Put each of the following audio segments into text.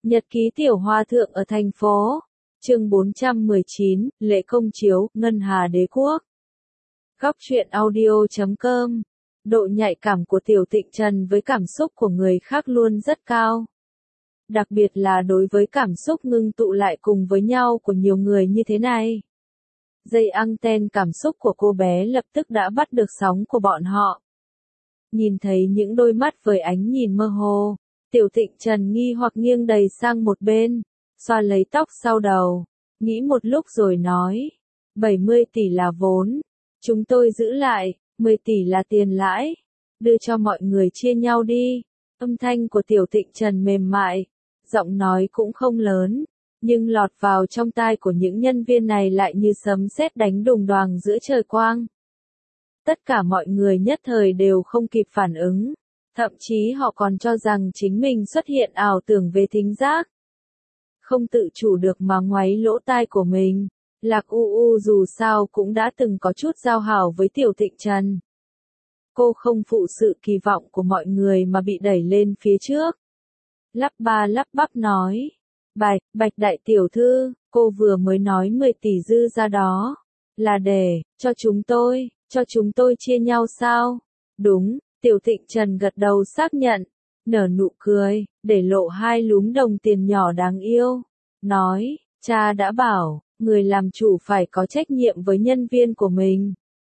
Nhật ký tiểu hòa thượng ở thành phố. Chương 419, lễ công chiếu, Ngân Hà Đế Quốc. Góc truyện audio.com. Độ nhạy cảm của Tiểu Tịnh Trần với cảm xúc của người khác luôn rất cao. Đặc biệt là đối với cảm xúc ngưng tụ lại cùng với nhau của nhiều người như thế này. Dây anten cảm xúc của cô bé lập tức đã bắt được sóng của bọn họ. Nhìn thấy những đôi mắt với ánh nhìn mơ hồ, Tiểu Tịnh Trần nghi hoặc nghiêng đầy sang một bên, xoa lấy tóc sau đầu, nghĩ một lúc rồi nói, 70 tỷ là vốn, chúng tôi giữ lại, 10 tỷ là tiền lãi, đưa cho mọi người chia nhau đi. Âm thanh của Tiểu Tịnh Trần mềm mại, giọng nói cũng không lớn, nhưng lọt vào trong tai của những nhân viên này lại như sấm sét đánh đùng đoàng giữa trời quang. Tất cả mọi người nhất thời đều không kịp phản ứng, thậm chí họ còn cho rằng chính mình xuất hiện ảo tưởng về thính giác. Không tự chủ được mà ngoáy lỗ tai của mình, Lạc U dù sao cũng đã từng có chút giao hảo với Tiểu Tịnh Trần. Cô không phụ sự kỳ vọng của mọi người mà bị đẩy lên phía trước. Lắp ba lắp bắp nói, Bạch đại tiểu thư, cô vừa mới nói 10 tỷ dư ra đó, là để, cho chúng tôi chia nhau sao? Đúng, Tiểu Tịnh Trần gật đầu xác nhận, nở nụ cười, để lộ hai lúm đồng tiền nhỏ đáng yêu, nói, cha đã bảo, người làm chủ phải có trách nhiệm với nhân viên của mình.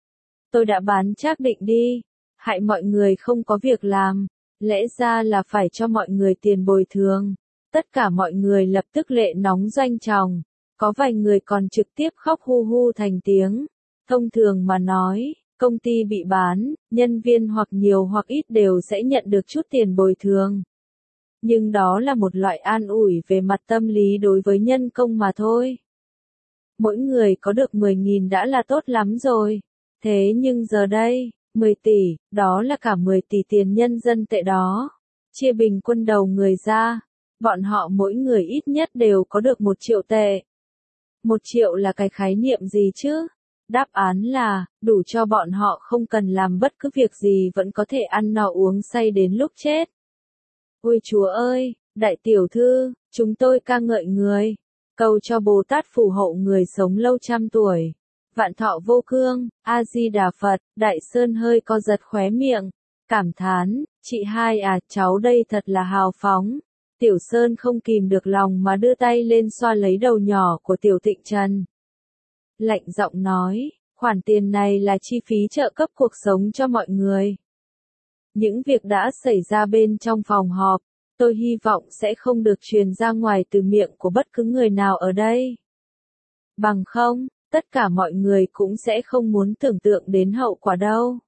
Tôi đã bán Trác Định đi, hại mọi người không có việc làm, lẽ ra là phải cho mọi người tiền bồi thường. Tất cả mọi người lập tức lệ nóng doanh tròng, có vài người còn trực tiếp khóc hu hu thành tiếng. Thông thường mà nói, công ty bị bán, nhân viên hoặc nhiều hoặc ít đều sẽ nhận được chút tiền bồi thường. Nhưng đó là một loại an ủi về mặt tâm lý đối với nhân công mà thôi. Mỗi người có được 10.000 đã là tốt lắm rồi. Thế nhưng giờ đây, 10 tỷ, đó là cả 10 tỷ tiền nhân dân tệ đó. Chia bình quân đầu người ra, bọn họ mỗi người ít nhất đều có được 1 triệu tệ. 1 triệu là cái khái niệm gì chứ? Đáp án là, đủ cho bọn họ không cần làm bất cứ việc gì vẫn có thể ăn no uống say đến lúc chết. Ôi Chúa ơi, đại tiểu thư, chúng tôi ca ngợi người, cầu cho Bồ Tát phù hộ người sống lâu trăm tuổi. Vạn thọ vô cương, A-di-đà Phật. Đại Sơn hơi co giật khóe miệng, cảm thán, chị hai à, cháu đây thật là hào phóng. Tiểu Sơn không kìm được lòng mà đưa tay lên xoa lấy đầu nhỏ của Tiểu Tịnh Trần. Lạnh giọng nói, khoản tiền này là chi phí trợ cấp cuộc sống cho mọi người. Những việc đã xảy ra bên trong phòng họp, tôi hy vọng sẽ không được truyền ra ngoài từ miệng của bất cứ người nào ở đây. Bằng không, tất cả mọi người cũng sẽ không muốn tưởng tượng đến hậu quả đâu.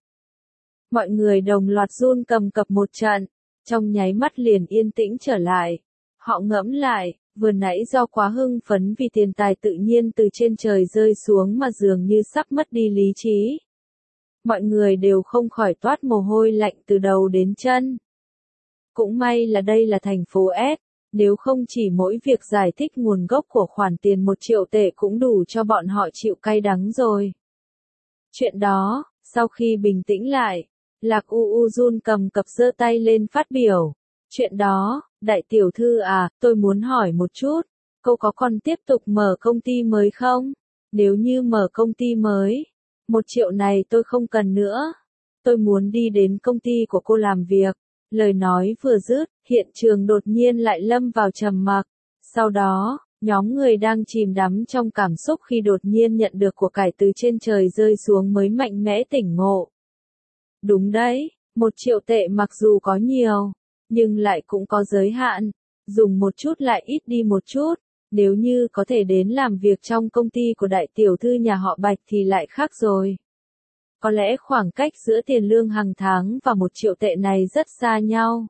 Mọi người đồng loạt run cầm cập một trận, trong nháy mắt liền yên tĩnh trở lại. Họ ngẫm lại, vừa nãy do quá hưng phấn vì tiền tài tự nhiên từ trên trời rơi xuống mà dường như sắp mất đi lý trí. Mọi người đều không khỏi toát mồ hôi lạnh từ đầu đến chân. Cũng may là đây là thành phố S, nếu không chỉ mỗi việc giải thích nguồn gốc của khoản tiền 1 triệu tệ cũng đủ cho bọn họ chịu cay đắng rồi. Chuyện đó, sau khi bình tĩnh lại, Lạc U run cầm cập giơ tay lên phát biểu. Chuyện đó, đại tiểu thư à, tôi muốn hỏi một chút, cô có còn tiếp tục mở công ty mới không? Nếu như mở công ty mới, 1 triệu này tôi không cần nữa. Tôi muốn đi đến công ty của cô làm việc. Lời nói vừa dứt, hiện trường đột nhiên lại lâm vào trầm mặc. Sau đó, nhóm người đang chìm đắm trong cảm xúc khi đột nhiên nhận được của cải từ trên trời rơi xuống mới mạnh mẽ tỉnh ngộ. Đúng đấy, 1 triệu tệ mặc dù có nhiều, nhưng lại cũng có giới hạn, dùng một chút lại ít đi một chút, nếu như có thể đến làm việc trong công ty của đại tiểu thư nhà họ Bạch thì lại khác rồi. Có lẽ khoảng cách giữa tiền lương hàng tháng và 1 triệu tệ này rất xa nhau.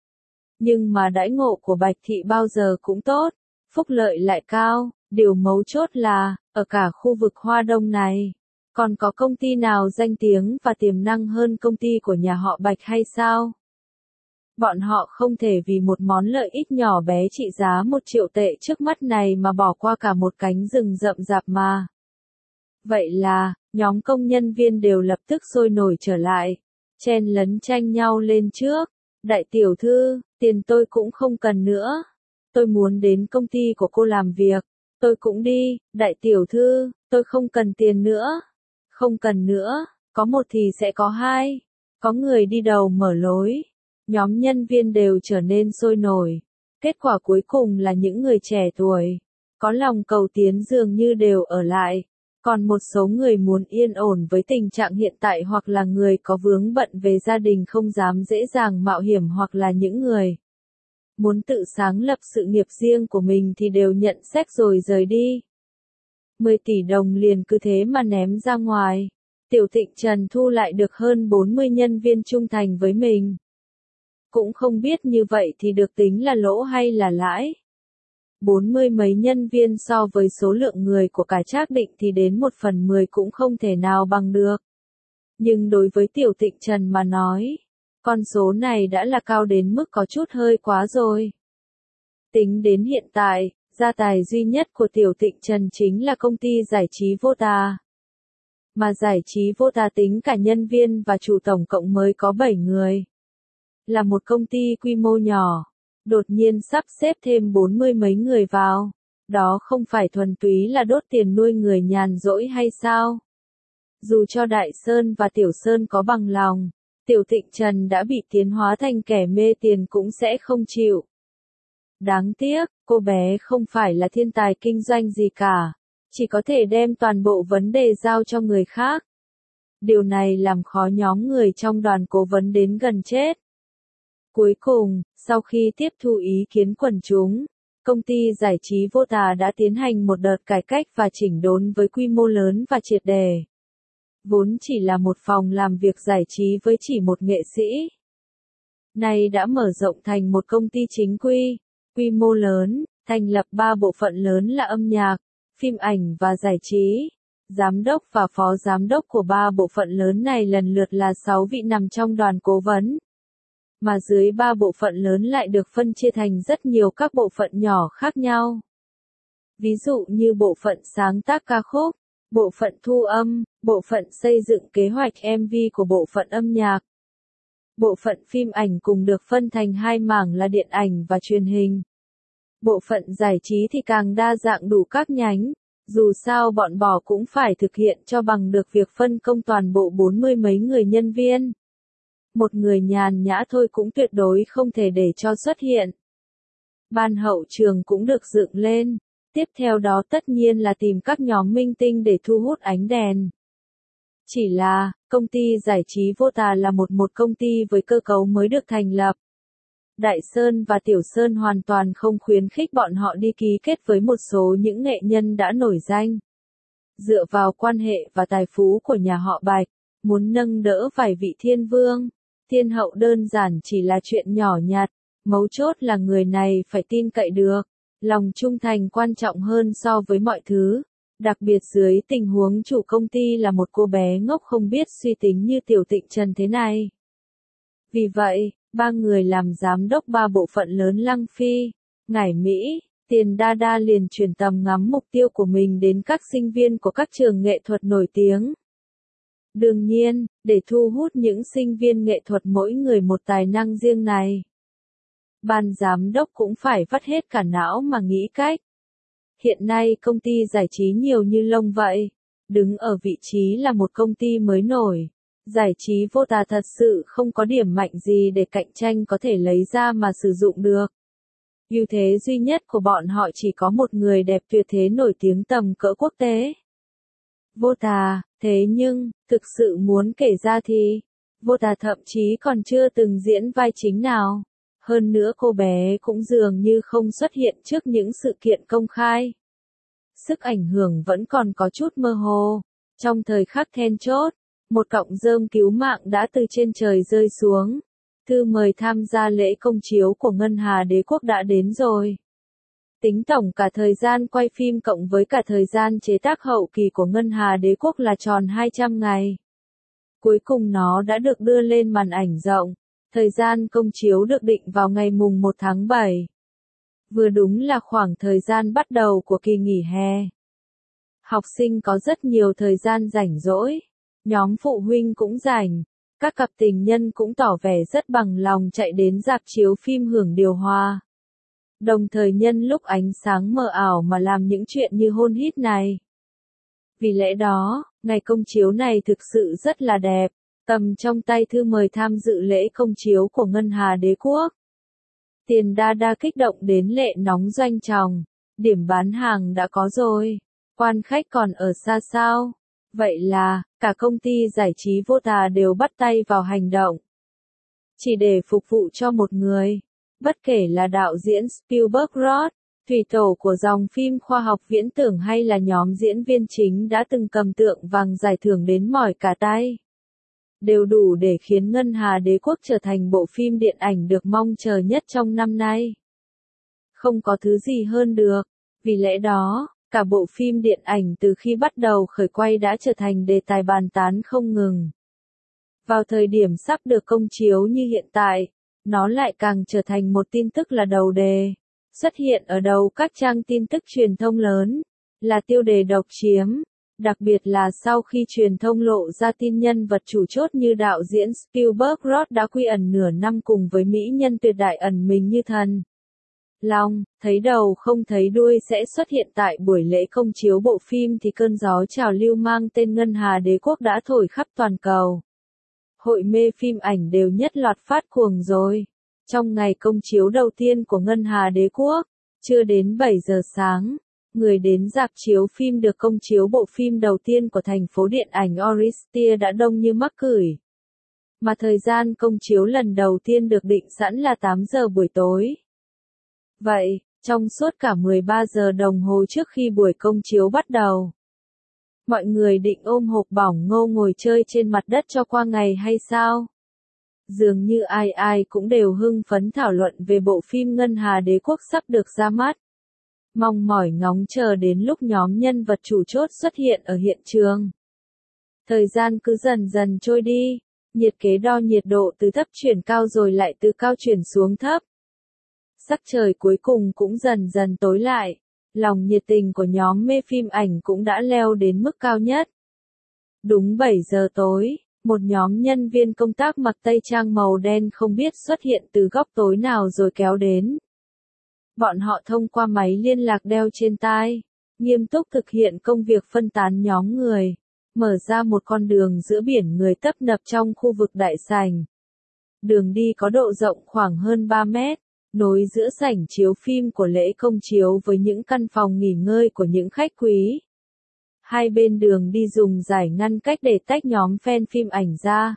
Nhưng mà đãi ngộ của Bạch Thị bao giờ cũng tốt, phúc lợi lại cao, điều mấu chốt là, ở cả khu vực Hoa Đông này, còn có công ty nào danh tiếng và tiềm năng hơn công ty của nhà họ Bạch hay sao? Bọn họ không thể vì một món lợi ích nhỏ bé trị giá 1 triệu tệ trước mắt này mà bỏ qua cả một cánh rừng rậm rạp mà. Vậy là, nhóm công nhân viên đều lập tức sôi nổi trở lại, chen lấn tranh nhau lên trước. Đại tiểu thư, tiền tôi cũng không cần nữa. tôi muốn đến công ty của cô làm việc. Tôi cũng đi, đại tiểu thư, tôi không cần tiền nữa. Không cần nữa, có một thì sẽ có hai. Có người đi đầu mở lối. Nhóm nhân viên đều trở nên sôi nổi. Kết quả cuối cùng là những người trẻ tuổi, có lòng cầu tiến dường như đều ở lại. Còn một số người muốn yên ổn với tình trạng hiện tại hoặc là người có vướng bận về gia đình không dám dễ dàng mạo hiểm hoặc là những người muốn tự sáng lập sự nghiệp riêng của mình thì đều nhận xét rồi rời đi. 10 tỷ đồng liền cứ thế mà ném ra ngoài. Tiểu Thịnh Trần thu lại được hơn 40 nhân viên trung thành với mình. Cũng không biết như vậy thì được tính là lỗ hay là lãi. 40 mấy nhân viên so với số lượng người của cả Trác Định thì đến 1/10 cũng không thể nào bằng được. Nhưng đối với Tiểu Thịnh Trần mà nói, con số này đã là cao đến mức có chút hơi quá rồi. Tính đến hiện tại, gia tài duy nhất của Tiểu Thịnh Trần chính là công ty giải trí Vota. Mà giải trí Vota tính cả nhân viên và chủ tổng cộng mới có 7 người. Là một công ty quy mô nhỏ, đột nhiên sắp xếp thêm 40 mấy người vào. Đó không phải thuần túy là đốt tiền nuôi người nhàn rỗi hay sao? Dù cho Đại Sơn và Tiểu Sơn có bằng lòng, Tiểu Thịnh Trần đã bị tiến hóa thành kẻ mê tiền cũng sẽ không chịu. Đáng tiếc, cô bé không phải là thiên tài kinh doanh gì cả, chỉ có thể đem toàn bộ vấn đề giao cho người khác. Điều này làm khó nhóm người trong đoàn cố vấn đến gần chết. Cuối cùng, sau khi tiếp thu ý kiến quần chúng, công ty giải trí Vota đã tiến hành một đợt cải cách và chỉnh đốn với quy mô lớn và triệt đề. Vốn chỉ là một phòng làm việc giải trí với chỉ một nghệ sĩ, nay đã mở rộng thành một công ty chính quy mô lớn, thành lập 3 bộ phận lớn là âm nhạc, phim ảnh và giải trí. Giám đốc và phó giám đốc của 3 bộ phận lớn này lần lượt là 6 vị nằm trong đoàn cố vấn. Mà dưới 3 bộ phận lớn lại được phân chia thành rất nhiều các bộ phận nhỏ khác nhau. Ví dụ như bộ phận sáng tác ca khúc, bộ phận thu âm, bộ phận xây dựng kế hoạch MV của bộ phận âm nhạc. Bộ phận phim ảnh cùng được phân thành 2 mảng là điện ảnh và truyền hình. Bộ phận giải trí thì càng đa dạng đủ các nhánh, dù sao bọn bò cũng phải thực hiện cho bằng được việc phân công toàn bộ 40 mấy người nhân viên. Một người nhàn nhã thôi cũng tuyệt đối không thể để cho xuất hiện. Ban hậu trường cũng được dựng lên, tiếp theo đó tất nhiên là tìm các nhóm minh tinh để thu hút ánh đèn. Chỉ là, công ty giải trí Vota là một công ty với cơ cấu mới được thành lập. Đại Sơn và Tiểu Sơn hoàn toàn không khuyến khích bọn họ đi ký kết với một số những nghệ nhân đã nổi danh. Dựa vào quan hệ và tài phú của nhà họ Bạch, muốn nâng đỡ vài vị thiên vương, thiên hậu đơn giản chỉ là chuyện nhỏ nhặt, mấu chốt là người này phải tin cậy được, lòng trung thành quan trọng hơn so với mọi thứ, đặc biệt dưới tình huống chủ công ty là một cô bé ngốc không biết suy tính như Tiểu Thịnh Trần thế này. Vì vậy, 3 người làm giám đốc 3 bộ phận lớn Lăng Phi, Ngải Mỹ, Tiền Đa Đa liền chuyển tầm ngắm mục tiêu của mình đến các sinh viên của các trường nghệ thuật nổi tiếng. Đương nhiên, để thu hút những sinh viên nghệ thuật mỗi người một tài năng riêng này, ban giám đốc cũng phải vắt hết cả não mà nghĩ cách. Hiện nay công ty giải trí nhiều như lông vậy, đứng ở vị trí là một công ty mới nổi. Giải trí Vota thật sự không có điểm mạnh gì để cạnh tranh có thể lấy ra mà sử dụng được. Ưu thế duy nhất của bọn họ chỉ có một người đẹp tuyệt thế nổi tiếng tầm cỡ quốc tế. Vota, thế nhưng, thực sự muốn kể ra thì, Vota thậm chí còn chưa từng diễn vai chính nào. Hơn nữa cô bé cũng dường như không xuất hiện trước những sự kiện công khai. Sức ảnh hưởng vẫn còn có chút mơ hồ. Trong thời khắc then chốt, một cọng rơm cứu mạng đã từ trên trời rơi xuống. Thư mời tham gia lễ công chiếu của Ngân Hà Đế Quốc đã đến rồi. Tính tổng cả thời gian quay phim cộng với cả thời gian chế tác hậu kỳ của Ngân Hà Đế Quốc là tròn 200 ngày. Cuối cùng nó đã được đưa lên màn ảnh rộng. Thời gian công chiếu được định vào ngày mùng 1 tháng 7. Vừa đúng là khoảng thời gian bắt đầu của kỳ nghỉ hè. Học sinh có rất nhiều thời gian rảnh rỗi. Nhóm phụ huynh cũng rảnh. Các cặp tình nhân cũng tỏ vẻ rất bằng lòng chạy đến rạp chiếu phim hưởng điều hòa. đồng thời nhân lúc ánh sáng mờ ảo mà làm những chuyện như hôn hít này. Vì lẽ đó, ngày công chiếu này thực sự rất là đẹp, cầm trong tay thư mời tham dự lễ công chiếu của Ngân Hà Đế Quốc. Tiền đa kích động đến lệ nóng doanh tròng, điểm bán hàng đã có rồi, quan khách còn ở xa sao? Vậy là, cả công ty giải trí vô tà đều bắt tay vào hành động. Chỉ để phục vụ cho một người, bất kể là đạo diễn Spielberg Roth, thủy tổ của dòng phim khoa học viễn tưởng hay là nhóm diễn viên chính đã từng cầm tượng vàng giải thưởng đến mỏi cả tay. Đều đủ để khiến Ngân Hà Đế Quốc trở thành bộ phim điện ảnh được mong chờ nhất trong năm nay. Không có thứ gì hơn được, vì lẽ đó, cả bộ phim điện ảnh từ khi bắt đầu khởi quay đã trở thành đề tài bàn tán không ngừng. Vào thời điểm sắp được công chiếu như hiện tại, nó lại càng trở thành một tin tức là đầu đề, xuất hiện ở đầu các trang tin tức truyền thông lớn, là tiêu đề độc chiếm, đặc biệt là sau khi truyền thông lộ ra tin nhân vật chủ chốt như đạo diễn Spielberg Roth đã quy ẩn nửa năm cùng với mỹ nhân tuyệt đại ẩn mình như thần. Long, thấy đầu không thấy đuôi sẽ xuất hiện tại buổi lễ công chiếu bộ phim thì cơn gió trào lưu mang tên Ngân Hà Đế Quốc đã thổi khắp toàn cầu. Hội mê phim ảnh đều nhất loạt phát cuồng rồi. Trong ngày công chiếu đầu tiên của Ngân Hà Đế Quốc, chưa đến 7 giờ sáng, người đến rạp chiếu phim được công chiếu bộ phim đầu tiên của thành phố điện ảnh Orishtia đã đông như mắc cửi. Mà thời gian công chiếu lần đầu tiên được định sẵn là 8 giờ buổi tối. Vậy, trong suốt cả 13 giờ đồng hồ trước khi buổi công chiếu bắt đầu, mọi người định ôm hộp bỏng ngô ngồi chơi trên mặt đất cho qua ngày hay sao? Dường như ai cũng đều hưng phấn thảo luận về bộ phim Ngân Hà Đế Quốc sắp được ra mắt. Mong mỏi ngóng chờ đến lúc nhóm nhân vật chủ chốt xuất hiện ở hiện trường. Thời gian cứ dần dần trôi đi, nhiệt kế đo nhiệt độ từ thấp chuyển cao rồi lại từ cao chuyển xuống thấp. Sắc trời cuối cùng cũng dần dần tối lại, lòng nhiệt tình của nhóm mê phim ảnh cũng đã leo đến mức cao nhất. Đúng 7 giờ tối, một nhóm nhân viên công tác mặc tây trang màu đen không biết xuất hiện từ góc tối nào rồi kéo đến. Bọn họ thông qua máy liên lạc đeo trên tai, nghiêm túc thực hiện công việc phân tán nhóm người, mở ra một con đường giữa biển người tấp nập trong khu vực đại sảnh. Đường đi có độ rộng khoảng hơn 3 mét, nối giữa sảnh chiếu phim của lễ công chiếu với những căn phòng nghỉ ngơi của những khách quý. Hai bên đường đi dùng giải ngăn cách để tách nhóm fan phim ảnh ra.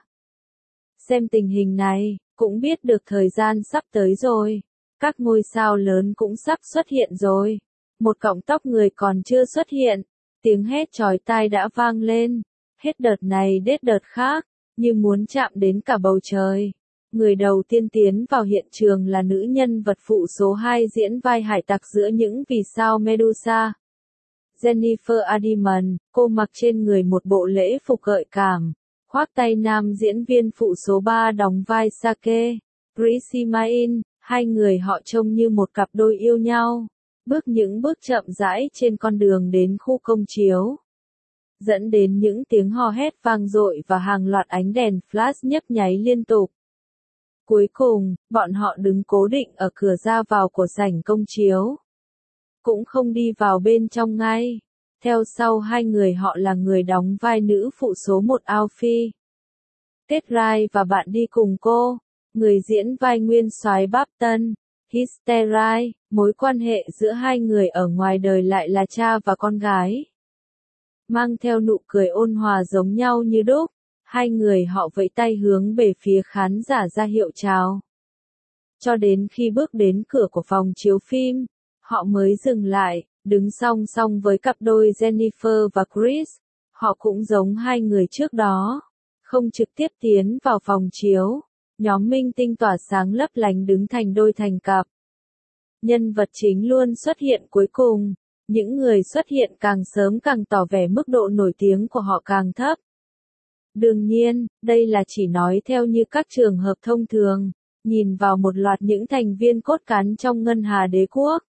Xem tình hình này, cũng biết được thời gian sắp tới rồi. Các ngôi sao lớn cũng sắp xuất hiện rồi. Một cọng tóc người còn chưa xuất hiện. Tiếng hét chói tai đã vang lên. Hết đợt này đến đợt khác, như muốn chạm đến cả bầu trời. Người đầu tiên tiến vào hiện trường là nữ nhân vật phụ số 2 diễn vai hải tặc giữa những vì sao Medusa. Jennifer Aniston, cô mặc trên người một bộ lễ phục gợi cảm, khoác tay nam diễn viên phụ số 3 đóng vai Sake, Chrissy Main, hai người họ trông như một cặp đôi yêu nhau, bước những bước chậm rãi trên con đường đến khu công chiếu. Dẫn đến những tiếng hò hét vang dội và hàng loạt ánh đèn flash nhấp nháy liên tục. Cuối cùng, bọn họ đứng cố định ở cửa ra vào của sảnh công chiếu. Cũng không đi vào bên trong ngay. Theo sau hai người họ là người đóng vai nữ phụ số 1 Alfie. Ted Wright và bạn đi cùng cô, người diễn vai nguyên soái Bapton, Hysteria, mối quan hệ giữa hai người ở ngoài đời lại là cha và con gái. Mang theo nụ cười ôn hòa giống nhau như đúc, hai người họ vẫy tay hướng về phía khán giả ra hiệu chào. Cho đến khi bước đến cửa của phòng chiếu phim, họ mới dừng lại, đứng song song với cặp đôi Jennifer và Chris. Họ cũng giống hai người trước đó, không trực tiếp tiến vào phòng chiếu. Nhóm minh tinh tỏa sáng lấp lánh đứng thành đôi thành cặp. Nhân vật chính luôn xuất hiện cuối cùng, những người xuất hiện càng sớm càng tỏ vẻ mức độ nổi tiếng của họ càng thấp. Đương nhiên, đây là chỉ nói theo như các trường hợp thông thường, nhìn vào một loạt những thành viên cốt cán trong Ngân Hà Đế Quốc.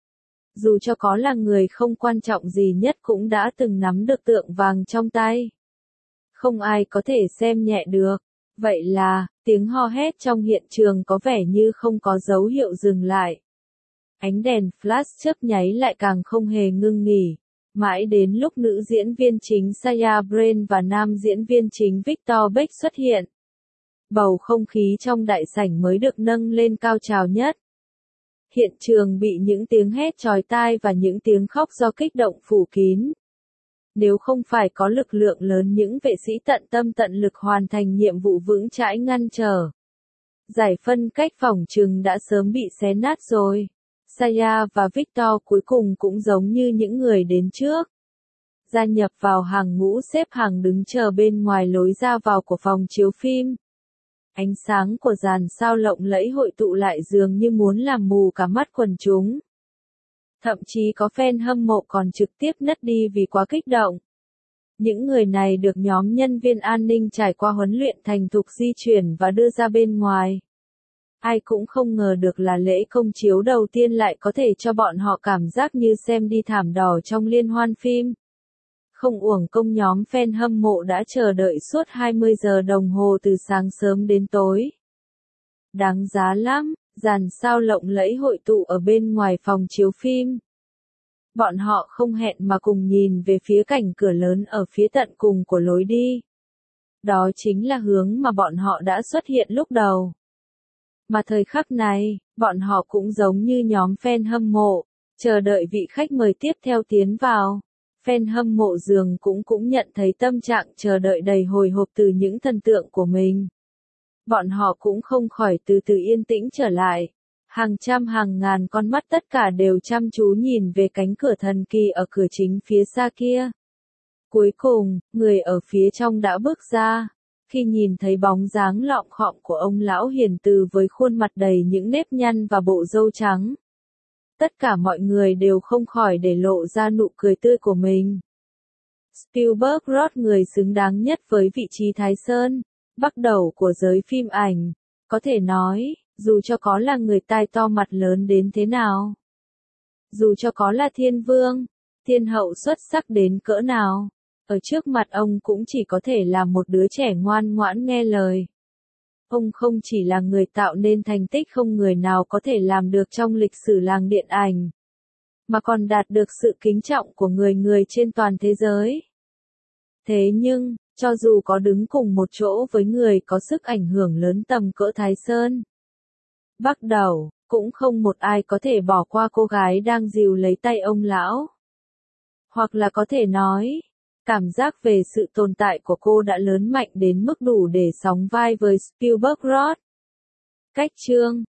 Dù cho có là người không quan trọng gì nhất cũng đã từng nắm được tượng vàng trong tay. Không ai có thể xem nhẹ được. Vậy là, tiếng hò hét trong hiện trường có vẻ như không có dấu hiệu dừng lại. Ánh đèn flash chớp nháy lại càng không hề ngưng nghỉ. Mãi đến lúc nữ diễn viên chính Saya Brain và nam diễn viên chính Victor Beck xuất hiện, bầu không khí trong đại sảnh mới được nâng lên cao trào nhất. Hiện trường bị những tiếng hét chói tai và những tiếng khóc do kích động phủ kín. Nếu không phải có lực lượng lớn những vệ sĩ tận tâm tận lực hoàn thành nhiệm vụ vững chãi ngăn trở, giải phân cách phòng trừng đã sớm bị xé nát rồi. Saya và Victor cuối cùng cũng giống như những người đến trước, gia nhập vào hàng ngũ xếp hàng đứng chờ bên ngoài lối ra vào của phòng chiếu phim. Ánh sáng của dàn sao lộng lẫy hội tụ lại dường như muốn làm mù cả mắt quần chúng. Thậm chí có fan hâm mộ còn trực tiếp ngất đi vì quá kích động. Những người này được nhóm nhân viên an ninh trải qua huấn luyện thành thục di chuyển và đưa ra bên ngoài. Ai cũng không ngờ được là lễ công chiếu đầu tiên lại có thể cho bọn họ cảm giác như xem đi thảm đỏ trong liên hoan phim. Không uổng công nhóm fan hâm mộ đã chờ đợi suốt 20 giờ đồng hồ từ sáng sớm đến tối. Đáng giá lắm, dàn sao lộng lẫy hội tụ ở bên ngoài phòng chiếu phim. Bọn họ không hẹn mà cùng nhìn về phía cạnh cửa lớn ở phía tận cùng của lối đi. Đó chính là hướng mà bọn họ đã xuất hiện lúc đầu. Mà thời khắc này, bọn họ cũng giống như nhóm fan hâm mộ, chờ đợi vị khách mời tiếp theo tiến vào. Fan hâm mộ dường cũng nhận thấy tâm trạng chờ đợi đầy hồi hộp từ những thần tượng của mình. Bọn họ cũng không khỏi từ từ yên tĩnh trở lại. Hàng trăm hàng ngàn con mắt tất cả đều chăm chú nhìn về cánh cửa thần kỳ ở cửa chính phía xa kia. Cuối cùng, người ở phía trong đã bước ra. Khi nhìn thấy bóng dáng lọng khọng của ông lão hiền từ với khuôn mặt đầy những nếp nhăn và bộ râu trắng, tất cả mọi người đều không khỏi để lộ ra nụ cười tươi của mình. Spielberg rót người xứng đáng nhất với vị trí Thái Sơn, bắt đầu của giới phim ảnh. Có thể nói, dù cho có là người tai to mặt lớn đến thế nào, dù cho có là thiên vương, thiên hậu xuất sắc đến cỡ nào, ở trước mặt ông cũng chỉ có thể là một đứa trẻ ngoan ngoãn nghe lời. Ông không chỉ là người tạo nên thành tích không người nào có thể làm được trong lịch sử làng điện ảnh, mà còn đạt được sự kính trọng của người người trên toàn thế giới. Thế nhưng, cho dù có đứng cùng một chỗ với người có sức ảnh hưởng lớn tầm cỡ Thái Sơn, bắt đầu, cũng không một ai có thể bỏ qua cô gái đang dìu lấy tay ông lão. Hoặc là có thể nói, cảm giác về sự tồn tại của cô đã lớn mạnh đến mức đủ để sóng vai với Spielberg. Cách chương